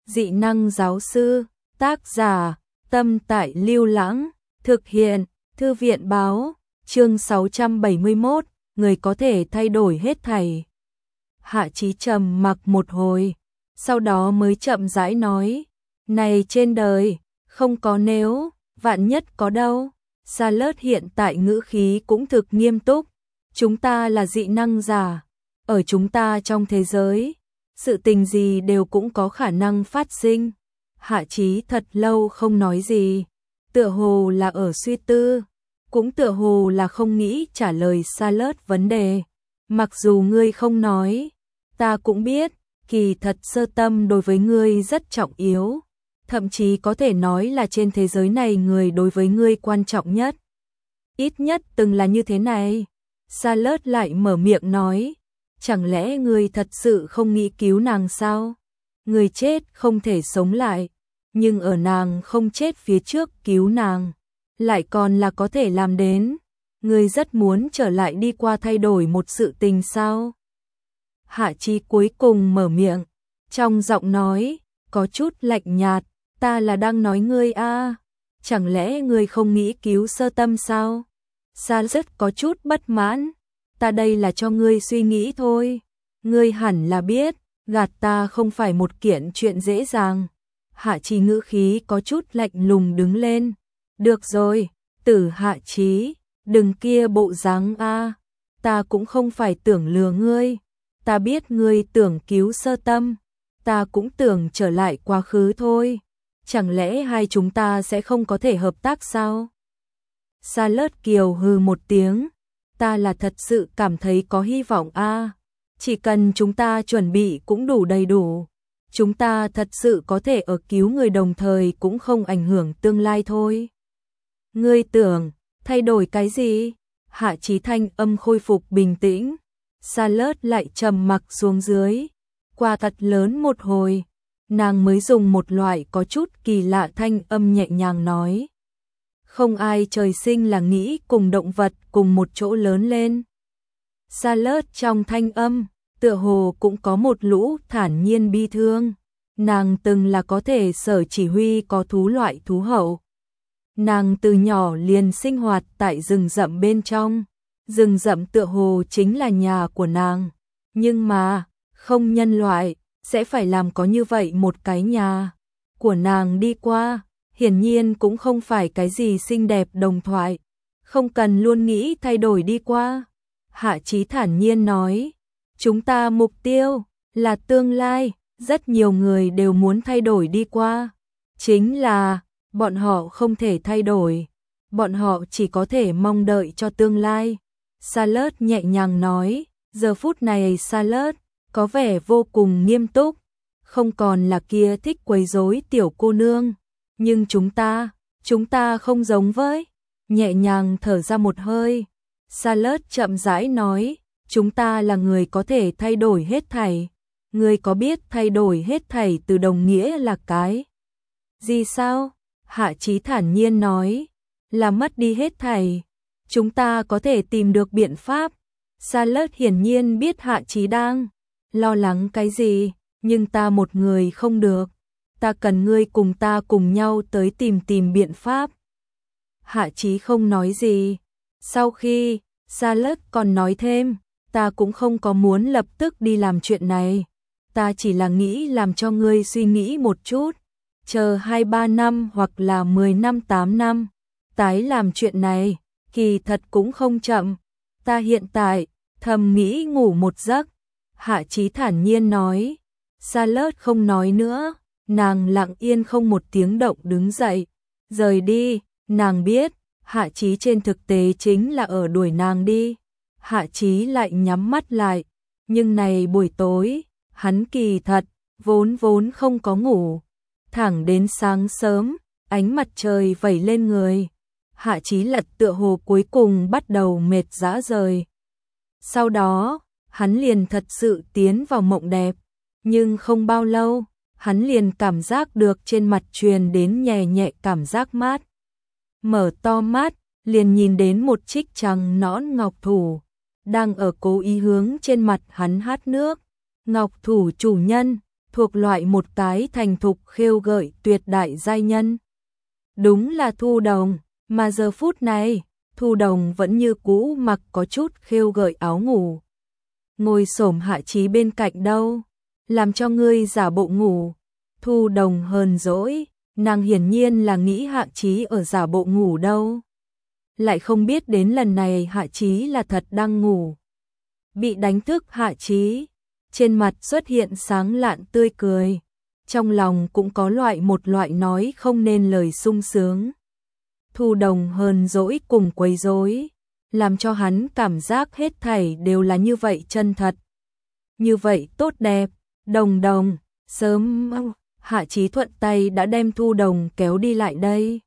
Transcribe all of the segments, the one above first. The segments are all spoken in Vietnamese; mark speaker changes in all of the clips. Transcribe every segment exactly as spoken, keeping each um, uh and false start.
Speaker 1: Dị năng giáo sư, tác giả, Tâm Tại Lưu Lãng, thực hiện, Thư viện báo, chương sáu trăm bảy mươi mốt, người có thể thay đổi hết thảy. Hạ Chí trầm mặc một hồi, sau đó mới chậm rãi nói, này trên đời, không có nếu, vạn nhất có đâu. Salad hiện tại ngữ khí cũng thực nghiêm túc, chúng ta là dị năng giả, ở chúng ta trong thế giới, sự tình gì đều cũng có khả năng phát sinh. Hạ Chí thật lâu không nói gì, tựa hồ là ở suy tư, cũng tựa hồ là không nghĩ trả lời Salad vấn đề. Mặc dù ngươi không nói, ta cũng biết, kỳ thật sơ tâm đối với ngươi rất trọng yếu, thậm chí có thể nói là trên thế giới này người đối với ngươi quan trọng nhất. Ít nhất từng là như thế này. Salad lại mở miệng nói, chẳng lẽ ngươi thật sự không nghĩ cứu nàng sao? Người chết không thể sống lại, nhưng ở nàng không chết phía trước cứu nàng, lại còn là có thể làm đến. Ngươi rất muốn trở lại đi qua thay đổi một sự tình sao? Hạ Chí cuối cùng mở miệng, trong giọng nói có chút lạnh nhạt, ta là đang nói ngươi a, à, chẳng lẽ ngươi không nghĩ cứu sơ tâm sao? Sa rất có chút bất mãn, ta đây là cho ngươi suy nghĩ thôi, ngươi hẳn là biết, gạt ta không phải một kiện chuyện dễ dàng. Hạ Chí ngữ khí có chút lạnh lùng đứng lên, được rồi, Tử Hạ Chí, đừng kia bộ dáng a, à, ta cũng không phải tưởng lừa ngươi, ta biết ngươi tưởng cứu sơ tâm, ta cũng tưởng trở lại quá khứ thôi. Chẳng lẽ hai chúng ta sẽ không có thể hợp tác sao? Salad kiều hừ một tiếng, ta là thật sự cảm thấy có hy vọng a, à, chỉ cần chúng ta chuẩn bị cũng đủ đầy đủ, chúng ta thật sự có thể ở cứu người đồng thời cũng không ảnh hưởng tương lai thôi. Ngươi tưởng, thay đổi cái gì? Hạ Chí thanh âm khôi phục bình tĩnh, Salad lại trầm mặc xuống dưới, qua thật lớn một hồi. Nàng mới dùng một loại có chút kỳ lạ thanh âm nhẹ nhàng nói, không ai trời sinh là nghĩ cùng động vật cùng một chỗ lớn lên. Salad trong thanh âm, tựa hồ cũng có một lũ thản nhiên bi thương. Nàng từng là có thể sở chỉ huy có thú loại thú hậu. Nàng từ nhỏ liền sinh hoạt tại rừng rậm bên trong, rừng rậm tựa hồ chính là nhà của nàng, nhưng mà, không nhân loại sẽ phải làm có như vậy một cái nhà của nàng đi qua, hiển nhiên cũng không phải cái gì xinh đẹp đồng thoại, không cần luôn nghĩ thay đổi đi qua. Hạ Chí thản nhiên nói, chúng ta mục tiêu là tương lai, rất nhiều người đều muốn thay đổi đi qua, chính là bọn họ không thể thay đổi, bọn họ chỉ có thể mong đợi cho tương lai. Salad nhẹ nhàng nói, giờ phút này Salad có vẻ vô cùng nghiêm túc, không còn là kia thích quấy rối tiểu cô nương, nhưng chúng ta, chúng ta không giống với. Nhẹ nhàng thở ra một hơi, Salad chậm rãi nói, chúng ta là người có thể thay đổi hết thảy. Ngươi có biết thay đổi hết thảy từ đồng nghĩa là cái gì sao? Hạ Chí thản nhiên nói, là mất đi hết thảy. Chúng ta có thể tìm được biện pháp. Salad hiển nhiên biết Hạ Chí đang lo lắng cái gì, nhưng ta một người không được, ta cần ngươi cùng ta cùng nhau tới tìm tìm biện pháp. Hạ Chí không nói gì. Sau khi Salad còn nói thêm, ta cũng không có muốn lập tức đi làm chuyện này, ta chỉ là nghĩ làm cho ngươi suy nghĩ một chút, chờ hai ba năm hoặc là mười năm tám năm, tái làm chuyện này, kỳ thật cũng không chậm. Ta hiện tại thầm nghĩ ngủ một giấc. Hạ Chí thản nhiên nói. Salad không nói nữa, nàng lặng yên không một tiếng động đứng dậy, rời đi. Nàng biết, Hạ Chí trên thực tế chính là ở đuổi nàng đi. Hạ Chí lại nhắm mắt lại, nhưng này buổi tối, hắn kỳ thật, vốn vốn không có ngủ. Thẳng đến sáng sớm, ánh mặt trời vẩy lên người. Hạ Chí lật tựa hồ cuối cùng bắt đầu mệt rã rời. Sau đó, hắn liền thật sự tiến vào mộng đẹp. Nhưng không bao lâu, hắn liền cảm giác được trên mặt truyền đến nhẹ nhẹ cảm giác mát. Mở to mắt, liền nhìn đến một trích trắng nõn ngọc thủ, đang ở cố ý hướng trên mặt hắn hát nước. Ngọc thủ chủ nhân, thuộc loại một cái thành thục khêu gợi tuyệt đại giai nhân. Đúng là Thu Đồng, mà giờ phút này, Thu Đồng vẫn như cũ mặc có chút khêu gợi áo ngủ. Ngồi xổm Hạ Chí bên cạnh đâu, làm cho ngươi giả bộ ngủ. Thu Đồng hờn dỗi, nàng hiển nhiên là nghĩ Hạ Chí ở giả bộ ngủ đâu. Lại không biết đến lần này Hạ Chí là thật đang ngủ. Bị đánh thức Hạ Chí, trên mặt xuất hiện sáng lạn tươi cười, trong lòng cũng có loại một loại nói không nên lời sung sướng. Thu Đồng hờn dỗi cùng quấy rối, làm cho hắn cảm giác hết thảy đều là như vậy chân thật, như vậy tốt đẹp. Đồng Đồng, sớm. Hạ Chí thuận tay đã đem Thu Đồng kéo đi lại đây,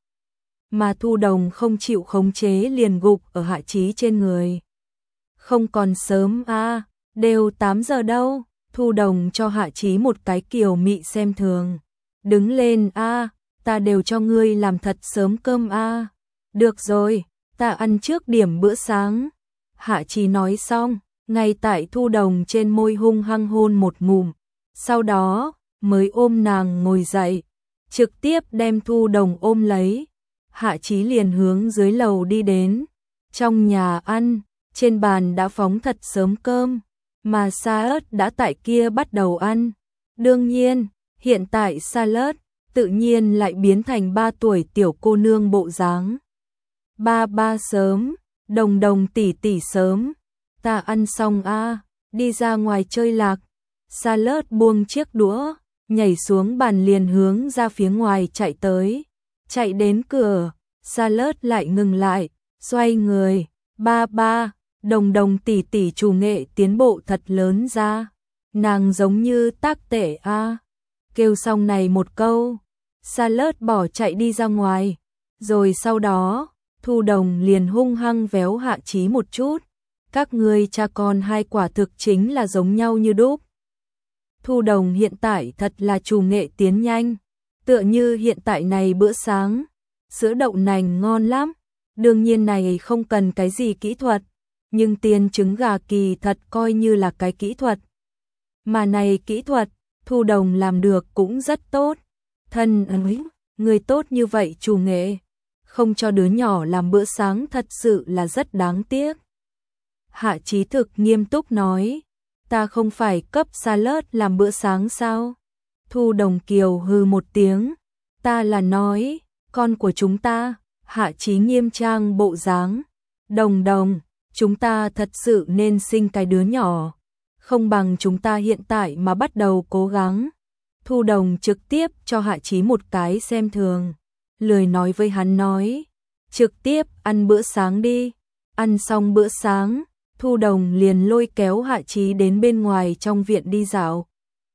Speaker 1: mà Thu Đồng không chịu khống chế liền gục ở Hạ Chí trên người. Không còn sớm a, à, đều tám giờ đâu. Thu Đồng cho Hạ Chí một cái kiều mị xem thường. Đứng lên a, à, ta đều cho ngươi làm thật sớm cơm a. À. Được rồi, ta ăn trước điểm bữa sáng. Hạ Chí nói xong, ngay tại Thu Đồng trên môi hung hăng hôn một ngụm, sau đó mới ôm nàng ngồi dậy, trực tiếp đem Thu Đồng ôm lấy. Hạ Chí liền hướng dưới lầu đi đến. Trong nhà ăn, trên bàn đã phóng thật sớm cơm, mà salad đã tại kia bắt đầu ăn. Đương nhiên, hiện tại salad tự nhiên lại biến thành ba tuổi tiểu cô nương bộ dáng. Ba ba sớm, Đồng Đồng tỷ tỷ sớm, ta ăn xong a, đi ra ngoài chơi lạc. Salad buông chiếc đũa, nhảy xuống bàn liền hướng ra phía ngoài chạy tới. Chạy đến cửa, Salad lại ngừng lại, xoay người, ba ba, Đồng Đồng tỷ tỷ chủ nghệ tiến bộ thật lớn ra, nàng giống như tác tể a. À. Kêu xong này một câu, Salad bỏ chạy đi ra ngoài, rồi sau đó, Thu Đồng liền hung hăng véo Hạ Chí một chút. Các ngươi cha con hai quả thực chính là giống nhau như đúc. Thu Đồng hiện tại thật là chủ nghệ tiến nhanh, tựa như hiện tại này bữa sáng, sữa đậu nành ngon lắm. Đương nhiên này không cần cái gì kỹ thuật, nhưng tiền trứng gà kỳ thật coi như là cái kỹ thuật. Mà này kỹ thuật, Thu Đồng làm được cũng rất tốt. Thân ơi, người tốt như vậy chủ nghệ, không cho đứa nhỏ làm bữa sáng thật sự là rất đáng tiếc. Hạ Chí thực nghiêm túc nói, ta không phải cấp salad làm bữa sáng sao? Thu Đồng kiều hừ một tiếng, ta là nói, con của chúng ta. Hạ Chí nghiêm trang bộ dáng, Đồng Đồng, chúng ta thật sự nên sinh cái đứa nhỏ, không bằng chúng ta hiện tại mà bắt đầu cố gắng. Thu Đồng trực tiếp cho Hạ Chí một cái xem thường, lười nói với hắn nói, trực tiếp ăn bữa sáng đi. Ăn xong bữa sáng, Thu Đồng liền lôi kéo Hạ Chí đến bên ngoài trong viện đi dạo.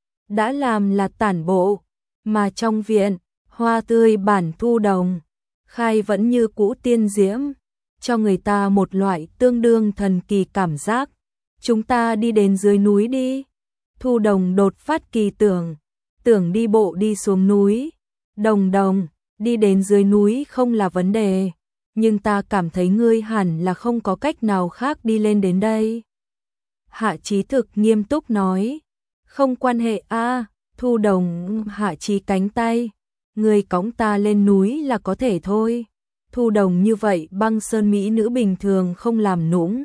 Speaker 1: Đã làm là tản bộ, mà trong viện, hoa tươi bản Thu Đồng khai vẫn như cũ tiên diễm, cho người ta một loại tương đương thần kỳ cảm giác. Chúng ta đi đến dưới núi đi. Thu Đồng đột phát kỳ tưởng, tưởng đi bộ đi xuống núi. Đồng Đồng, đi đến dưới núi không là vấn đề, nhưng ta cảm thấy ngươi hẳn là không có cách nào khác đi lên đến đây. Hạ Chí thực nghiêm túc nói, không quan hệ a. À. Thu Đồng Hạ Chí cánh tay, ngươi cõng ta lên núi là có thể thôi. Thu Đồng như vậy băng sơn mỹ nữ bình thường không làm nũng,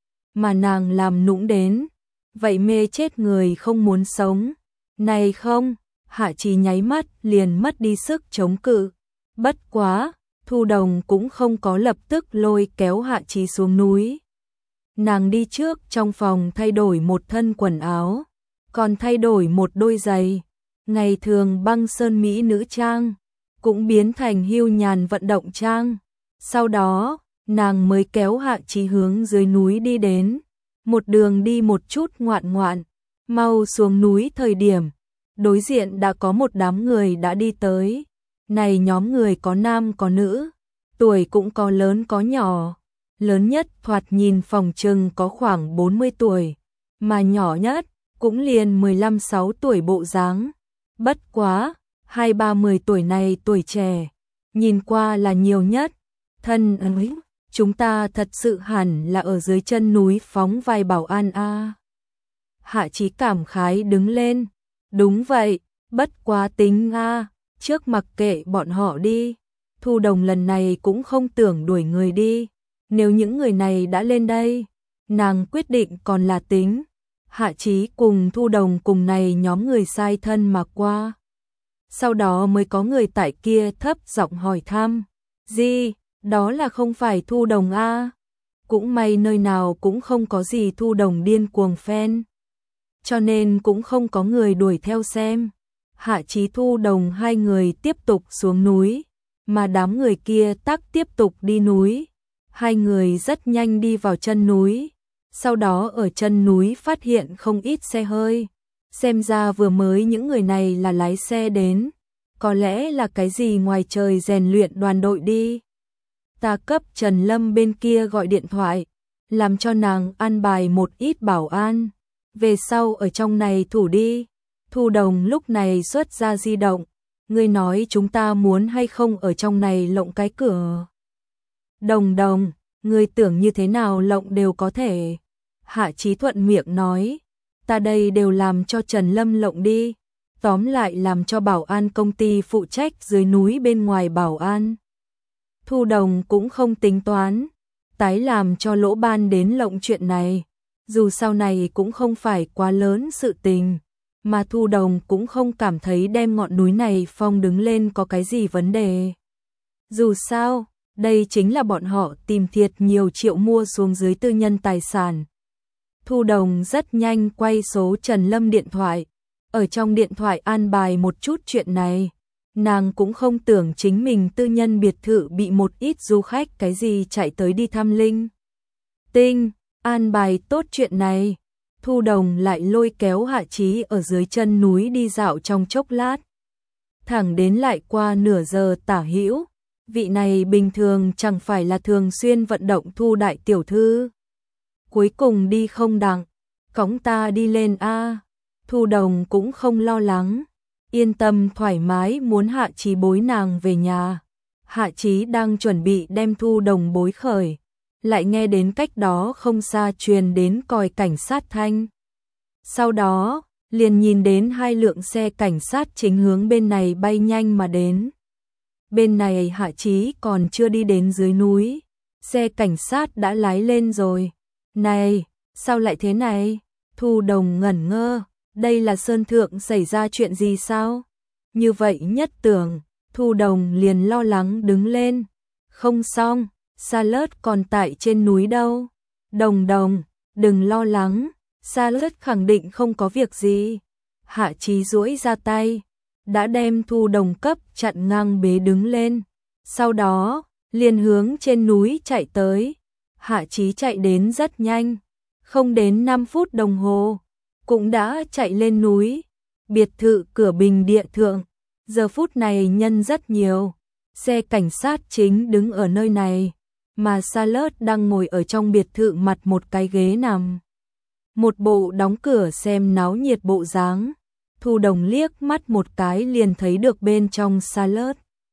Speaker 1: mà nàng làm nũng đến, vậy mê chết người không muốn sống. Này không, Hạ Chí nháy mắt liền mất đi sức chống cự. Bất quá, Thu Đồng cũng không có lập tức lôi kéo Hạ Chí xuống núi. Nàng đi trước trong phòng thay đổi một thân quần áo, còn thay đổi một đôi giày. Ngày thường băng sơn mỹ nữ trang, cũng biến thành hưu nhàn vận động trang. Sau đó, nàng mới kéo Hạ Chí hướng dưới núi đi đến. Một đường đi một chút ngoạn ngoạn, mau xuống núi thời điểm, đối diện đã có một đám người đã đi tới. Này nhóm người có nam có nữ, tuổi cũng có lớn có nhỏ. Lớn nhất thoạt nhìn phòng trừng có khoảng bốn mươi tuổi, mà nhỏ nhất cũng liền mười lăm sáu tuổi bộ dáng. Bất quá, hai ba mươi tuổi này tuổi trẻ, nhìn qua là nhiều nhất. Thân ơi, chúng ta thật sự hẳn là ở dưới chân núi phóng vai bảo an a. À. Hạ Chí cảm khái đứng lên, Đúng vậy, bất quá tính a, trước mặc kệ bọn họ đi. Thu Đồng lần này cũng không tưởng đuổi người đi. Nếu những người này đã lên đây, nàng quyết định còn là tính. Hạ Chí cùng Thu Đồng cùng này nhóm người sai thân mà qua. Sau đó mới có người tại kia thấp giọng hỏi thăm. Gì, đó là không phải Thu Đồng a? Cũng may nơi nào cũng không có gì Thu Đồng điên cuồng fan. Cho nên cũng không có người đuổi theo xem. Hạ Chí Thu Đồng hai người tiếp tục xuống núi, mà đám người kia tắc tiếp tục đi núi. Hai người rất nhanh đi vào chân núi, sau đó ở chân núi phát hiện không ít xe hơi. Xem ra vừa mới những người này là lái xe đến, có lẽ là cái gì ngoài trời rèn luyện đoàn đội đi. Ta cấp Trần Lâm bên kia gọi điện thoại, làm cho nàng an bài một ít bảo an. Về sau ở trong này thủ đi. Thu Đồng lúc này xuất ra di động. Ngươi nói chúng ta muốn hay không ở trong này lộng cái cửa. Đồng Đồng, ngươi tưởng như thế nào lộng đều có thể. Hạ Chí thuận miệng nói. Ta đây đều làm cho Trần Lâm lộng đi. Tóm lại làm cho bảo an công ty phụ trách dưới núi bên ngoài bảo an. Thu Đồng cũng không tính toán. Tái làm cho Lỗ Ban đến lộng chuyện này. Dù sau này cũng không phải quá lớn sự tình, mà Thu Đồng cũng không cảm thấy đem ngọn núi này phong đứng lên có cái gì vấn đề. Dù sao, đây chính là bọn họ tìm thiệt nhiều triệu mua xuống dưới tư nhân tài sản. Thu Đồng rất nhanh quay số Trần Lâm điện thoại, ở trong điện thoại an bài một chút chuyện này. Nàng cũng không tưởng chính mình tư nhân biệt thự bị một ít du khách cái gì chạy tới đi thăm linh tinh. An bài tốt chuyện này, Thu Đồng lại lôi kéo Hạ Chí ở dưới chân núi đi dạo trong chốc lát. Thẳng đến lại qua nửa giờ tả hữu, vị này bình thường chẳng phải là thường xuyên vận động Thu đại tiểu thư. Cuối cùng đi không đặng, cõng ta đi lên a. Thu Đồng cũng không lo lắng, yên tâm thoải mái muốn Hạ Chí bối nàng về nhà. Hạ Chí đang chuẩn bị đem Thu Đồng bối khởi, lại nghe đến cách đó không xa truyền đến còi cảnh sát thanh. Sau đó, liền nhìn đến hai lượng xe cảnh sát chính hướng bên này bay nhanh mà đến. Bên này Hạ Chí còn chưa đi đến dưới núi, xe cảnh sát đã lái lên rồi. Này, sao lại thế này? Thu Đồng ngẩn ngơ, đây là Sơn Thượng xảy ra chuyện gì sao? Như vậy nhất tưởng, Thu Đồng liền lo lắng đứng lên. Không xong. Salad còn tại trên núi đâu. Đồng Đồng, đừng lo lắng, Salad khẳng định không có việc gì. Hạ Chí duỗi ra tay, đã đem Thu Đồng cấp chặn ngang bế đứng lên. Sau đó, liền hướng trên núi chạy tới. Hạ Chí chạy đến rất nhanh, không đến năm phút đồng hồ, cũng đã chạy lên núi. Biệt thự cửa Bình Địa Thượng, giờ phút này nhân rất nhiều. Xe cảnh sát chính đứng ở nơi này, mà Salad đang ngồi ở trong biệt thự mặt một cái ghế nằm. Một bộ đóng cửa xem náo nhiệt bộ dáng. Thu Đồng liếc mắt một cái liền thấy được bên trong Salad.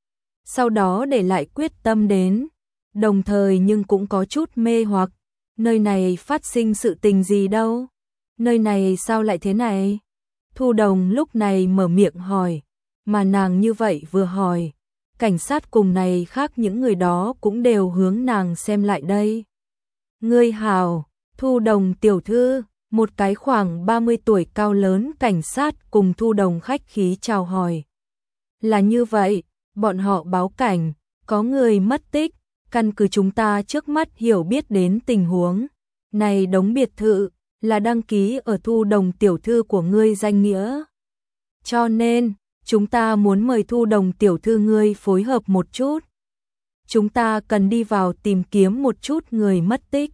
Speaker 1: Sau đó để lại quyết tâm đến, đồng thời nhưng cũng có chút mê hoặc. Nơi này phát sinh sự tình gì đâu? Nơi này sao lại thế này? Thu Đồng lúc này mở miệng hỏi, mà nàng như vậy vừa hỏi, cảnh sát cùng này khác những người đó cũng đều hướng nàng xem lại đây. Ngươi hào, Thu Đồng tiểu thư, một cái khoảng ba mươi tuổi cao lớn cảnh sát cùng Thu Đồng khách khí chào hỏi. Là như vậy, bọn họ báo cảnh, có người mất tích, căn cứ chúng ta trước mắt hiểu biết đến tình huống. Này đống biệt thự, là đăng ký ở Thu Đồng tiểu thư của ngươi danh nghĩa. Cho nên, chúng ta muốn mời Thu Đồng tiểu thư ngươi phối hợp một chút. Chúng ta cần đi vào tìm kiếm một chút người mất tích.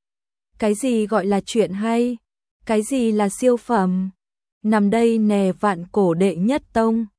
Speaker 1: Cái gì gọi là chuyện hay? Cái gì là siêu phẩm? Nằm đây nè vạn cổ đệ nhất tông.